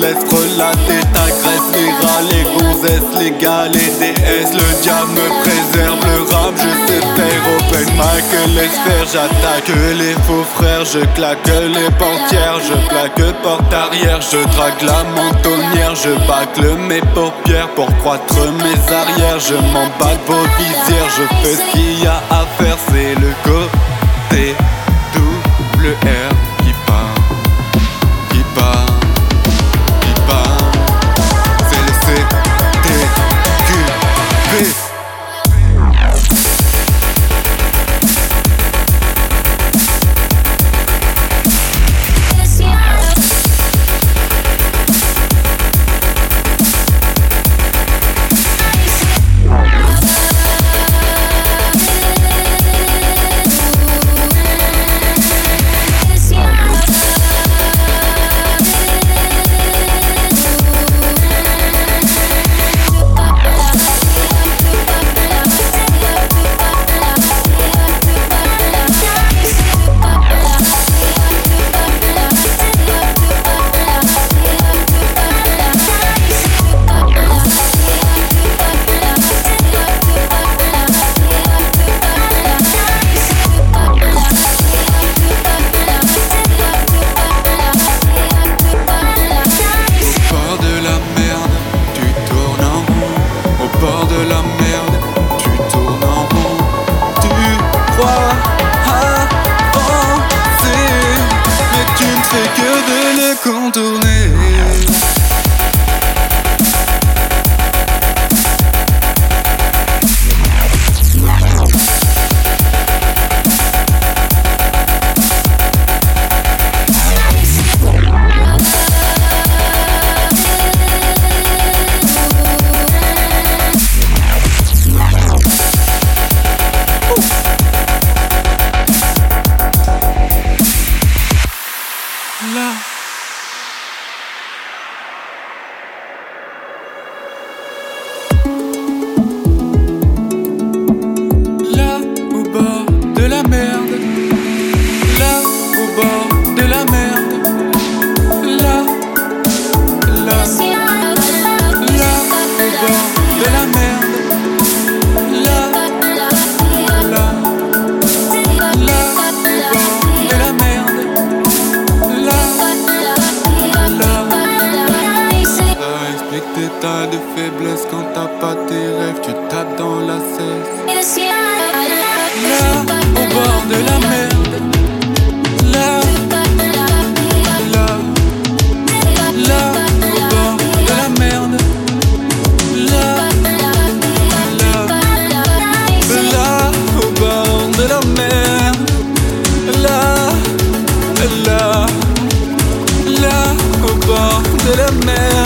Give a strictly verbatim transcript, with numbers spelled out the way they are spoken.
cesse, relater ta graisse virale, les gonzesses, les gars, les déesses. Le diable me préserve, le rap je sais faire. Open mic, les sphères, j'attaque les faux frères. Je claque les portières, je plaque porte arrière. Je drague la mentonnière, je bâcle mes paupières pour croître mes arrières. Je m'en bats de vos visières, je fais ce qu'il y a à faire. C'est le côté double R qui part, qui part, qui part. C'est le C T Q V. Contourner. Là au bord de la merde, là au bord de la merde, là, là, là au bord de la merde, là, là, là au bord de la merde, là, là. Ça explique tes tas de faiblesse quand t'as pas tes rêves, tu tapes dans la cesse. Là, au bord de la merde, là, là, là, au bord de la merde, là, là, là, au bord de la merde, là, là, là, au bord de la mer.